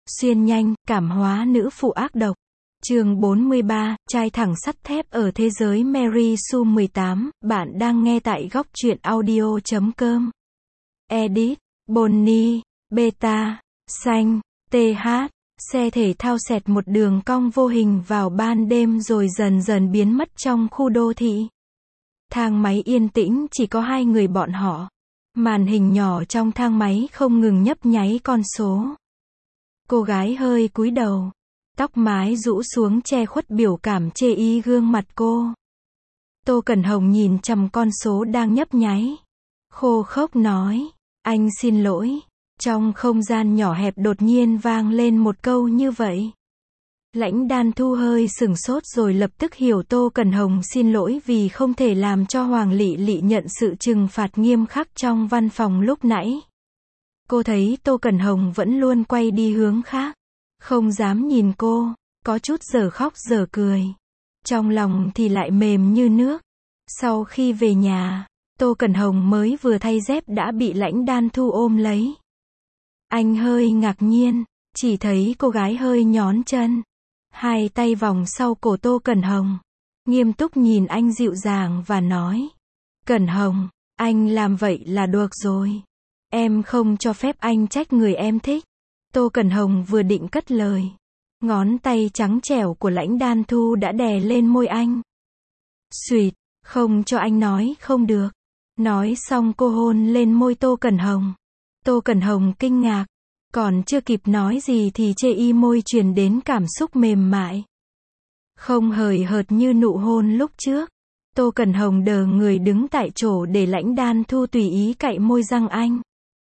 Xuyên nhanh, cảm hóa nữ phụ ác độc. Chương 43, trai thẳng sắt thép ở thế giới Mary Sue 18, bạn đang nghe tại góc truyện audio.com. Edit, Bonnie, Beta, Xanh, TH, xe thể thao xẹt một đường cong vô hình vào ban đêm rồi dần dần biến mất trong khu đô thị. Thang máy yên tĩnh, chỉ có hai người bọn họ. Màn hình nhỏ trong thang máy không ngừng nhấp nháy con số. Cô gái hơi cúi đầu. Tóc mái rũ xuống che khuất biểu cảm chê y gương mặt cô. Tô Cẩn Hồng nhìn chằm con số đang nhấp nháy. Khô khốc nói, anh xin lỗi. Trong không gian nhỏ hẹp đột nhiên vang lên một câu như vậy. Lãnh Đan Thu hơi sửng sốt rồi lập tức hiểu Tô Cẩn Hồng xin lỗi vì không thể làm cho Hoàng Lị Lị nhận sự trừng phạt nghiêm khắc trong văn phòng lúc nãy. Cô thấy Tô Cẩn Hồng vẫn luôn quay đi hướng khác. Không dám nhìn cô, có chút dở khóc dở cười. Trong lòng thì lại mềm như nước. Sau khi về nhà, Tô Cẩn Hồng mới vừa thay dép đã bị Lãnh Đan Thu ôm lấy. Anh hơi ngạc nhiên, chỉ thấy cô gái hơi nhón chân. Hai tay vòng sau cổ Tô Cẩn Hồng. Nghiêm túc nhìn anh dịu dàng và nói. Cẩn Hồng, anh làm vậy là được rồi. Em không cho phép anh trách người em thích. Tô Cẩn Hồng vừa định cất lời. Ngón tay trắng trẻo của Lãnh Đan Thu đã đè lên môi anh. Xuyệt, không cho anh nói không được. Nói xong cô hôn lên môi Tô Cẩn Hồng. Tô Cẩn Hồng kinh ngạc. Còn chưa kịp nói gì thì chê y môi truyền đến cảm xúc mềm mại. Không hời hợt như nụ hôn lúc trước. Tô Cẩn Hồng đờ người đứng tại chỗ để Lãnh Đan Thu tùy ý cạy môi răng anh.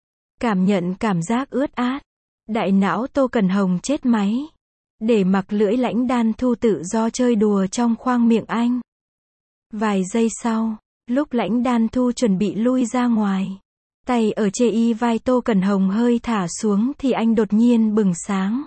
Cảm nhận cảm giác ướt át. Đại não Tô Cẩn Hồng chết máy. Để mặc lưỡi Lãnh Đan Thu tự do chơi đùa trong khoang miệng anh. Vài giây sau, lúc Lãnh Đan Thu chuẩn bị lui ra ngoài. Tay ở chê y vai Tô Cẩn Hồng hơi thả xuống thì anh đột nhiên bừng sáng.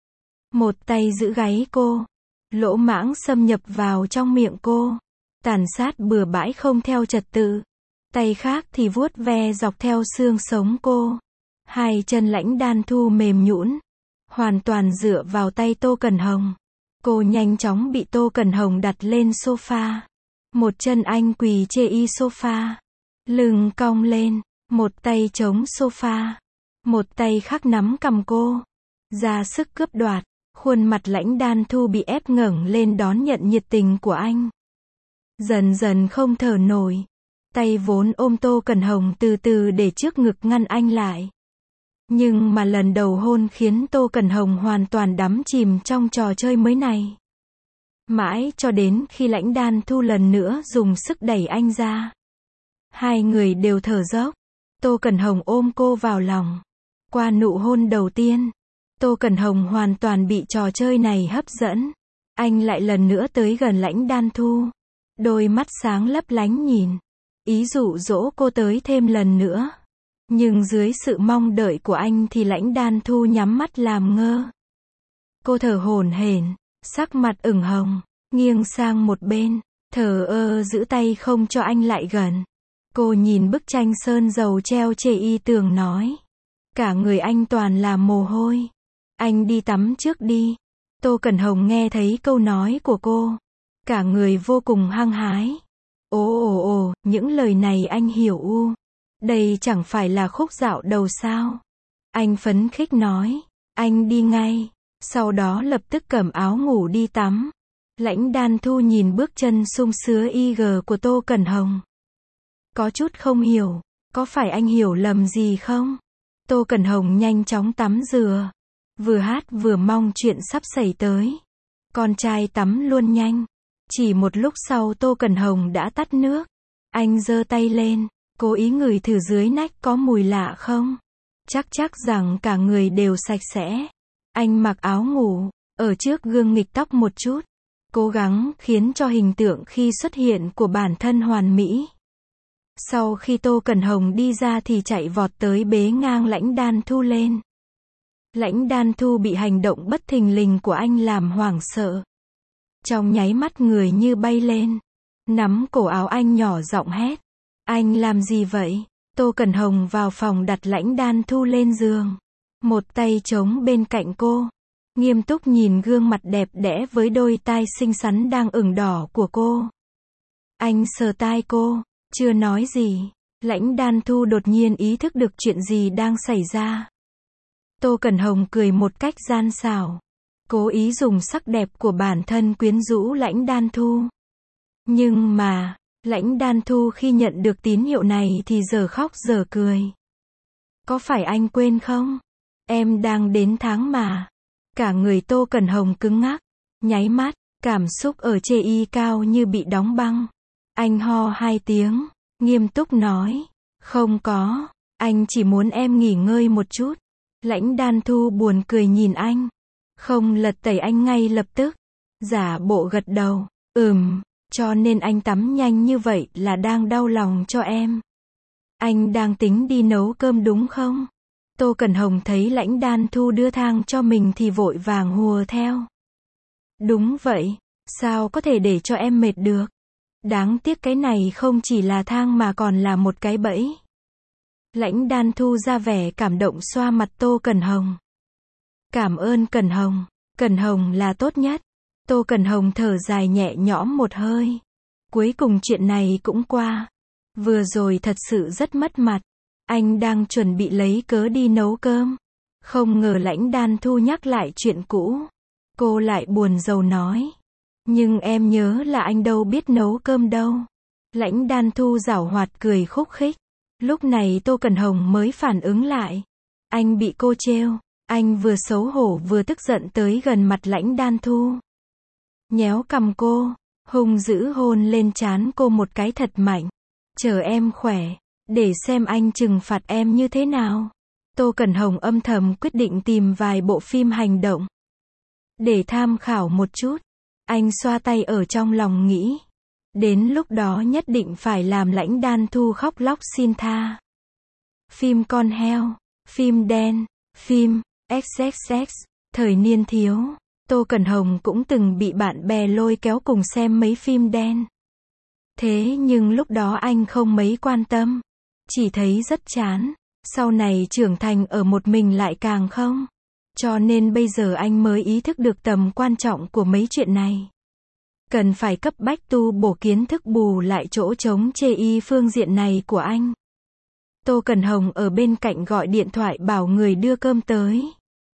Một tay giữ gáy cô. Lỗ mãng xâm nhập vào trong miệng cô. Tàn sát bừa bãi không theo trật tự. Tay khác thì vuốt ve dọc theo xương sống cô. Hai chân Lãnh Đan Thu mềm nhũn, hoàn toàn dựa vào tay Tô Cẩn Hồng. Cô nhanh chóng bị Tô Cẩn Hồng đặt lên sofa. Một chân anh quỳ chê y sofa. Lưng cong lên, một tay chống sofa. Một tay khác nắm cằm cô. Ra sức cướp đoạt. Khuôn mặt Lãnh Đan Thu bị ép ngẩng lên đón nhận nhiệt tình của anh. Dần dần không thở nổi. Tay vốn ôm Tô Cẩn Hồng từ từ để trước ngực ngăn anh lại. Nhưng mà lần đầu hôn khiến Tô Cẩn Hồng hoàn toàn đắm chìm trong trò chơi mới này. Mãi cho đến khi Lãnh Đan Thu lần nữa dùng sức đẩy anh ra. Hai người đều thở dốc. Tô Cẩn Hồng ôm cô vào lòng. Qua nụ hôn đầu tiên, Tô Cẩn Hồng hoàn toàn bị trò chơi này hấp dẫn. Anh lại lần nữa tới gần Lãnh Đan Thu. Đôi mắt sáng lấp lánh nhìn. Ý dụ dỗ cô tới thêm lần nữa. Nhưng dưới sự mong đợi của anh thì Lãnh Đan Thu nhắm mắt làm ngơ. Cô thở hổn hển, sắc mặt ửng hồng, nghiêng sang một bên, thờ ơ giữ tay không cho anh lại gần. Cô nhìn bức tranh sơn dầu treo chê y tường nói. Cả người anh toàn là mồ hôi. Anh đi tắm trước đi. Tô Cẩn Hồng nghe thấy câu nói của cô. Cả người vô cùng hăng hái. Ồ, những lời này anh hiểu u. Đây chẳng phải là khúc dạo đầu sao? Anh phấn khích nói. Anh đi ngay. Sau đó lập tức cởi áo ngủ đi tắm. Lãnh Đan Thu nhìn bước chân sum sứa IG của Tô Cẩn Hồng. Có chút không hiểu. Có phải anh hiểu lầm gì không? Tô Cẩn Hồng nhanh chóng tắm rửa. Vừa hát vừa mong chuyện sắp xảy tới. Con trai tắm luôn nhanh. Chỉ một lúc sau Tô Cẩn Hồng đã tắt nước. Anh giơ tay lên. Cố ý ngửi thử dưới nách có mùi lạ không? Chắc rằng cả người đều sạch sẽ. Anh mặc áo ngủ, ở trước gương nghịch tóc một chút. Cố gắng khiến cho hình tượng khi xuất hiện của bản thân hoàn mỹ. Sau khi Tô Cẩn Hồng đi ra thì chạy vọt tới bế ngang Lãnh Đan Thu lên. Lãnh Đan Thu bị hành động bất thình lình của anh làm hoảng sợ. Trong nháy mắt người như bay lên. Nắm cổ áo anh nhỏ giọng hét. Anh làm gì vậy? Tô Cẩn Hồng vào phòng đặt Lãnh Đan Thu lên giường. một tay chống bên cạnh cô, nghiêm túc nhìn gương mặt đẹp đẽ với đôi tai xinh xắn đang ửng đỏ của cô. Anh sờ tai cô, chưa nói gì. Lãnh Đan Thu đột nhiên ý thức được chuyện gì đang xảy ra. Tô Cẩn Hồng cười một cách gian xảo, cố ý dùng sắc đẹp của bản thân quyến rũ Lãnh Đan Thu. Nhưng mà, Lãnh Đan Thu khi nhận được tín hiệu này thì giờ khóc giờ cười. Có phải anh quên không? Em đang đến tháng mà. Cả người Tô Cẩn Hồng cứng ngắc, nháy mắt, cảm xúc ở chê y cao như bị đóng băng. Anh ho 2 tiếng, nghiêm túc nói, không có, anh chỉ muốn em nghỉ ngơi một chút. Lãnh Đan Thu buồn cười nhìn anh, không lật tẩy anh ngay lập tức, giả bộ gật đầu, cho nên anh tắm nhanh như vậy là đang đau lòng cho em. Anh đang tính đi nấu cơm đúng không? Tô Cẩn Hồng thấy Lãnh Đan Thu đưa thang cho mình thì vội vàng hùa theo. Đúng vậy, sao có thể để cho em mệt được? Đáng tiếc cái này không chỉ là thang mà còn là một cái bẫy. Lãnh Đan Thu ra vẻ cảm động xoa mặt Tô Cẩn Hồng. Cảm ơn Cẩn Hồng là tốt nhất. Tô Cẩn Hồng thở dài nhẹ nhõm một hơi. Cuối cùng chuyện này cũng qua. Vừa rồi thật sự rất mất mặt. Anh đang chuẩn bị lấy cớ đi nấu cơm. Không ngờ Lãnh Đan Thu nhắc lại chuyện cũ. Cô lại buồn rầu nói. Nhưng em nhớ là anh đâu biết nấu cơm đâu. Lãnh Đan Thu giảo hoạt cười khúc khích. Lúc này Tô Cẩn Hồng mới phản ứng lại. Anh bị cô trêu. Anh vừa xấu hổ vừa tức giận tới gần mặt Lãnh Đan Thu. Nhéo cằm cô, hung dữ hôn lên trán cô một cái thật mạnh. Chờ em khỏe, để xem anh trừng phạt em như thế nào. Tô Cẩn Hồng âm thầm quyết định tìm vài bộ phim hành động để tham khảo một chút. Anh xoa tay ở trong lòng nghĩ. Đến lúc đó nhất định phải làm Lãnh Đan Thu khóc lóc xin tha. Phim con heo, phim đen, phim XXX, thời niên thiếu. Tô Cẩn Hồng cũng từng bị bạn bè lôi kéo cùng xem mấy phim đen. Thế nhưng lúc đó anh không mấy quan tâm. Chỉ thấy rất chán. Sau này trưởng thành ở một mình lại càng không. Cho nên bây giờ anh mới ý thức được tầm quan trọng của mấy chuyện này. Cần phải cấp bách tu bổ kiến thức bù lại chỗ trống chê y phương diện này của anh. Tô Cẩn Hồng ở bên cạnh gọi điện thoại bảo người đưa cơm tới.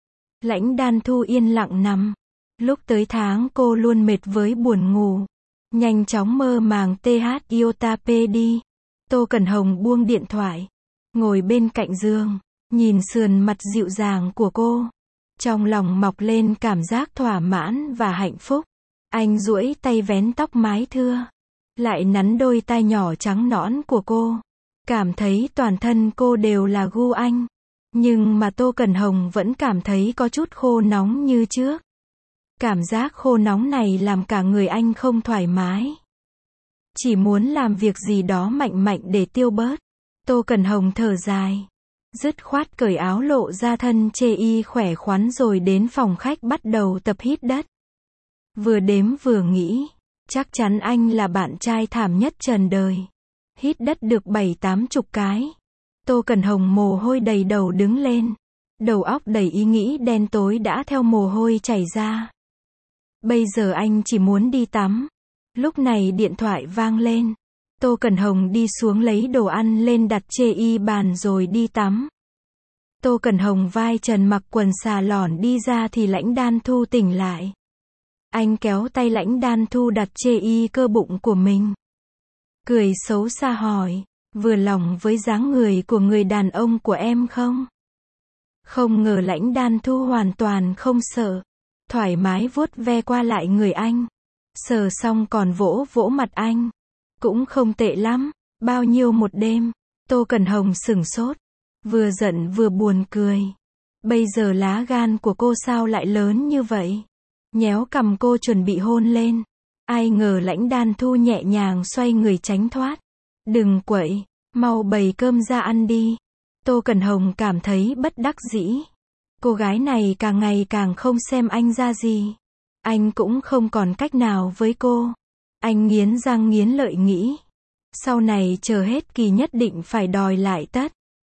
Lãnh Đan Thu yên lặng nằm. Lúc tới tháng cô luôn mệt với buồn ngủ. Nhanh chóng mơ màng TH iota P đi. Tô Cẩn Hồng buông điện thoại. Ngồi bên cạnh giường. Nhìn sườn mặt dịu dàng của cô. Trong lòng mọc lên cảm giác thỏa mãn và hạnh phúc. Anh duỗi tay vén tóc mái thưa. Lại nắn đôi tai nhỏ trắng nõn của cô. Cảm thấy toàn thân cô đều là gu anh. Nhưng mà Tô Cẩn Hồng vẫn cảm thấy có chút khô nóng như trước. Cảm giác khô nóng này làm cả người anh không thoải mái. Chỉ muốn làm việc gì đó mạnh mạnh để tiêu bớt. Tô Cẩn Hồng thở dài. Dứt khoát cởi áo lộ ra thân chê y khỏe khoắn rồi đến phòng khách bắt đầu tập hít đất. Vừa đếm vừa nghĩ. Chắc chắn anh là bạn trai thảm nhất trần đời. Hít đất được 7-80 cái. Tô Cẩn Hồng mồ hôi đầy đầu đứng lên. Đầu óc đầy ý nghĩ đen tối đã theo mồ hôi chảy ra. Bây giờ anh chỉ muốn đi tắm. Lúc này điện thoại vang lên. Tô Cẩn Hồng đi xuống lấy đồ ăn lên đặt chê y bàn rồi đi tắm. Tô Cẩn Hồng vai trần mặc quần xà lỏn đi ra thì Lãnh Đan Thu tỉnh lại. Anh kéo tay Lãnh Đan Thu đặt chê y cơ bụng của mình. Cười xấu xa hỏi, vừa lòng với dáng người của người đàn ông của em không? Không ngờ Lãnh Đan Thu hoàn toàn không sợ. Thoải mái vuốt ve qua lại người anh. Sờ xong còn vỗ vỗ mặt anh. Cũng không tệ lắm. Bao nhiêu một đêm? Tô Cẩn Hồng sửng sốt. Vừa giận vừa buồn cười. Bây giờ lá gan của cô sao lại lớn như vậy? Nhéo cằm cô chuẩn bị hôn lên. Ai ngờ Lãnh Đan Thu nhẹ nhàng xoay người tránh thoát. Đừng quậy, mau bày cơm ra ăn đi. Tô Cẩn Hồng cảm thấy bất đắc dĩ. Cô gái này càng ngày càng không xem anh ra gì. Anh cũng không còn cách nào với cô. Anh nghiến răng nghiến lợi nghĩ. Sau này chờ hết kỳ nhất định phải đòi lại tất.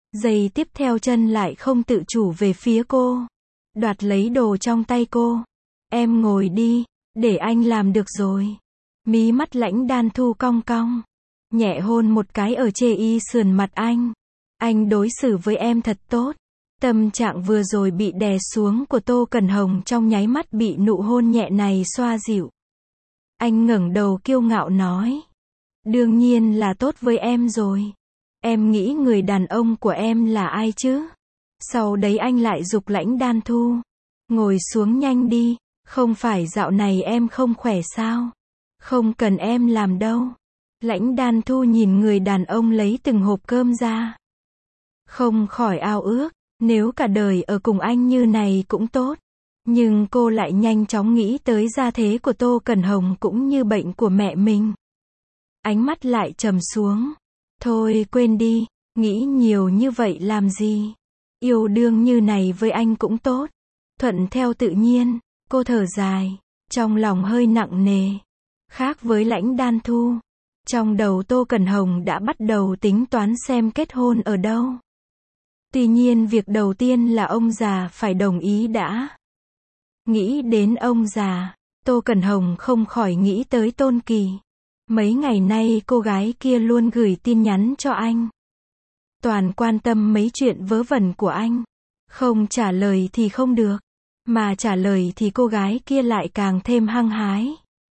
Giây tiếp theo chân lại không tự chủ về phía cô. Đoạt lấy đồ trong tay cô. Em ngồi đi, để anh làm được rồi. Mí mắt Lãnh Đan Thu cong cong. Nhẹ hôn một cái ở chê y sườn mặt anh. Anh đối xử với em thật tốt. Tâm trạng vừa rồi bị đè xuống của Tô Cẩn Hồng trong nháy mắt bị nụ hôn nhẹ này xoa dịu. Anh ngẩng đầu kiêu ngạo nói. Đương nhiên là tốt với em rồi. Em nghĩ người đàn ông của em là ai chứ? Sau đấy anh lại giục Lãnh Đan Thu. Ngồi xuống nhanh đi, không phải dạo này em không khỏe sao? Không cần em làm đâu. Lãnh Đan Thu nhìn người đàn ông lấy từng hộp cơm ra. Không khỏi ao ước, nếu cả đời ở cùng anh như này cũng tốt. Nhưng cô lại nhanh chóng nghĩ tới gia thế của Tô Cẩn Hồng cũng như bệnh của mẹ mình. Ánh mắt lại trầm xuống. Thôi quên đi, nghĩ nhiều như vậy làm gì? Yêu đương như này với anh cũng tốt. Thuận theo tự nhiên, cô thở dài, trong lòng hơi nặng nề. Khác với Lãnh Đan Thu, trong đầu Tô Cẩn Hồng đã bắt đầu tính toán xem kết hôn ở đâu. Tuy nhiên việc đầu tiên là ông già phải đồng ý đã. Nghĩ đến ông già, Tô Cẩn Hồng không khỏi nghĩ tới Tôn Kỳ. Mấy ngày nay cô gái kia luôn gửi tin nhắn cho anh. Toàn quan tâm mấy chuyện vớ vẩn của anh. Không trả lời thì không được. Mà trả lời thì cô gái kia lại càng thêm hăng hái.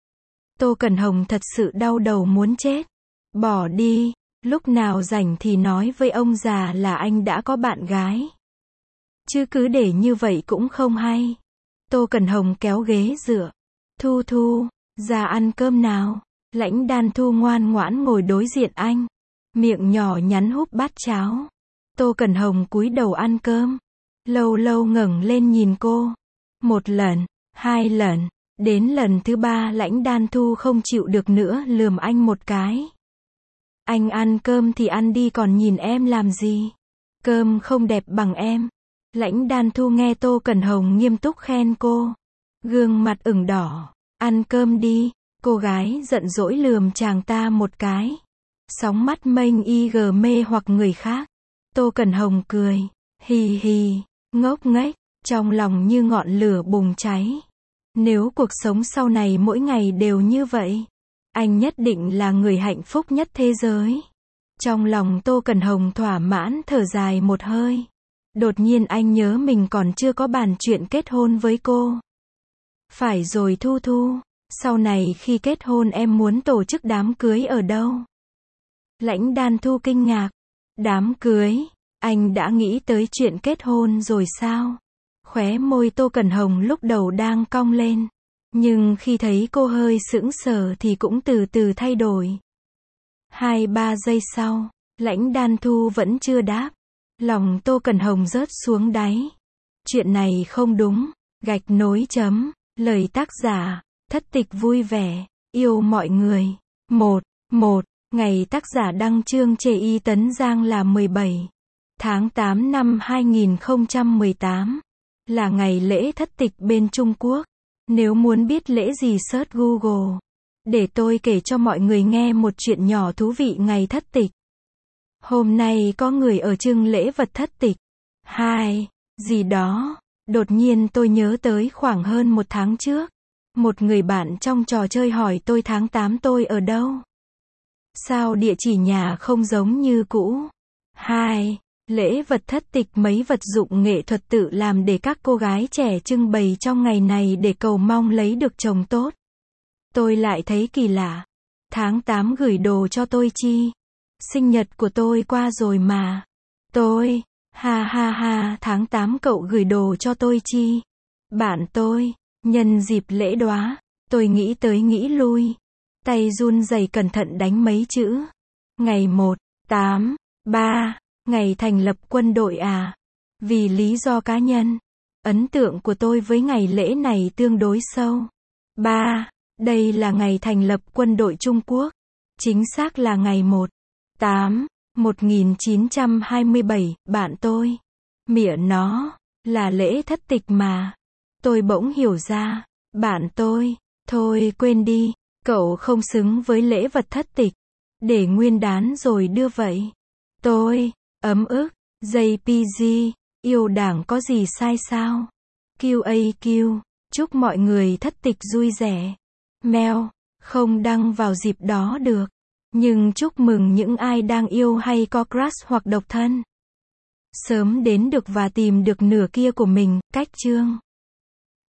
Tô Cẩn Hồng thật sự đau đầu muốn chết. Bỏ đi, lúc nào rảnh thì nói với ông già là anh đã có bạn gái. Chứ cứ để như vậy cũng không hay. Tô Cẩn Hồng kéo ghế dựa. Thu Thu, ra ăn cơm nào. Lãnh Đan Thu ngoan ngoãn ngồi đối diện anh. Miệng nhỏ nhắn húp bát cháo. Tô Cẩn Hồng cúi đầu ăn cơm. Lâu lâu ngẩng lên nhìn cô. Một lần, hai lần, đến lần thứ ba Lãnh Đan Thu không chịu được nữa lườm anh một cái. Anh ăn cơm thì ăn đi còn nhìn em làm gì? Cơm không đẹp bằng em. Lãnh Đan Thu nghe Tô Cẩn Hồng nghiêm túc khen cô. Gương mặt ửng đỏ. Ăn cơm đi. Cô gái giận dỗi lườm chàng ta một cái. Sóng mắt mênh IG mê hoặc người khác. Tô Cẩn Hồng cười. Hì hì. Ngốc nghếch. Trong lòng như ngọn lửa bùng cháy. Nếu cuộc sống sau này mỗi ngày đều như vậy, anh nhất định là người hạnh phúc nhất thế giới. Trong lòng Tô Cẩn Hồng thỏa mãn thở dài một hơi. Đột nhiên anh nhớ mình còn chưa có bàn chuyện kết hôn với cô. Phải rồi Thu Thu, sau này khi kết hôn em muốn tổ chức đám cưới ở đâu? Lãnh Đan Thu kinh ngạc. Đám cưới? Anh đã nghĩ tới chuyện kết hôn rồi sao? Khóe môi Tô Cẩn Hồng lúc đầu đang cong lên. Nhưng khi thấy cô hơi sững sờ thì cũng từ từ thay đổi. 2-3 giây sau, Lãnh Đan Thu vẫn chưa đáp. Lòng Tô Cẩn Hồng rớt xuống đáy. Chuyện này không đúng. Gạch nối chấm. Lời tác giả, Thất Tịch vui vẻ, yêu mọi người. 1. Ngày tác giả đăng chương Chê Y Tấn Giang là 17 tháng 8 năm 2018. Là ngày lễ thất tịch bên Trung Quốc. Nếu muốn biết lễ gì search Google. Để tôi kể cho mọi người nghe một chuyện nhỏ thú vị ngày thất tịch. Hôm nay có người ở trưng lễ vật thất tịch. Gì đó. Đột nhiên tôi nhớ tới khoảng hơn 1 tháng trước. Một người bạn trong trò chơi hỏi tôi tháng 8 tôi ở đâu. Sao địa chỉ nhà không giống như cũ? Lễ vật thất tịch mấy vật dụng nghệ thuật tự làm để các cô gái trẻ trưng bày trong ngày này để cầu mong lấy được chồng tốt. Tôi lại thấy kỳ lạ. Tháng 8 gửi đồ cho tôi chi? Sinh nhật của tôi qua rồi mà. Tôi, tháng 8 cậu gửi đồ cho tôi chi? Bạn tôi, nhân dịp lễ đóa, tôi nghĩ tới nghĩ lui. Tay run rẩy cẩn thận đánh mấy chữ. Ngày 1/8/3. Ngày thành lập quân đội à? Vì lý do cá nhân, ấn tượng của tôi với ngày lễ này tương đối sâu. Đây là ngày thành lập quân đội Trung Quốc. Chính xác là ngày 1/8/1927, bạn tôi. Mỉa nó, là lễ thất tịch mà. Tôi bỗng hiểu ra, bạn tôi, thôi quên đi, cậu không xứng với lễ vật thất tịch. Để nguyên đán rồi đưa vậy. Tôi ấm ức, JPG, yêu đảng có gì sai sao? QAQ, chúc mọi người thất tịch vui vẻ. Mel, không đăng vào dịp đó được. Nhưng chúc mừng những ai đang yêu hay có crush hoặc độc thân. Sớm đến được và tìm được nửa kia của mình, cách chương.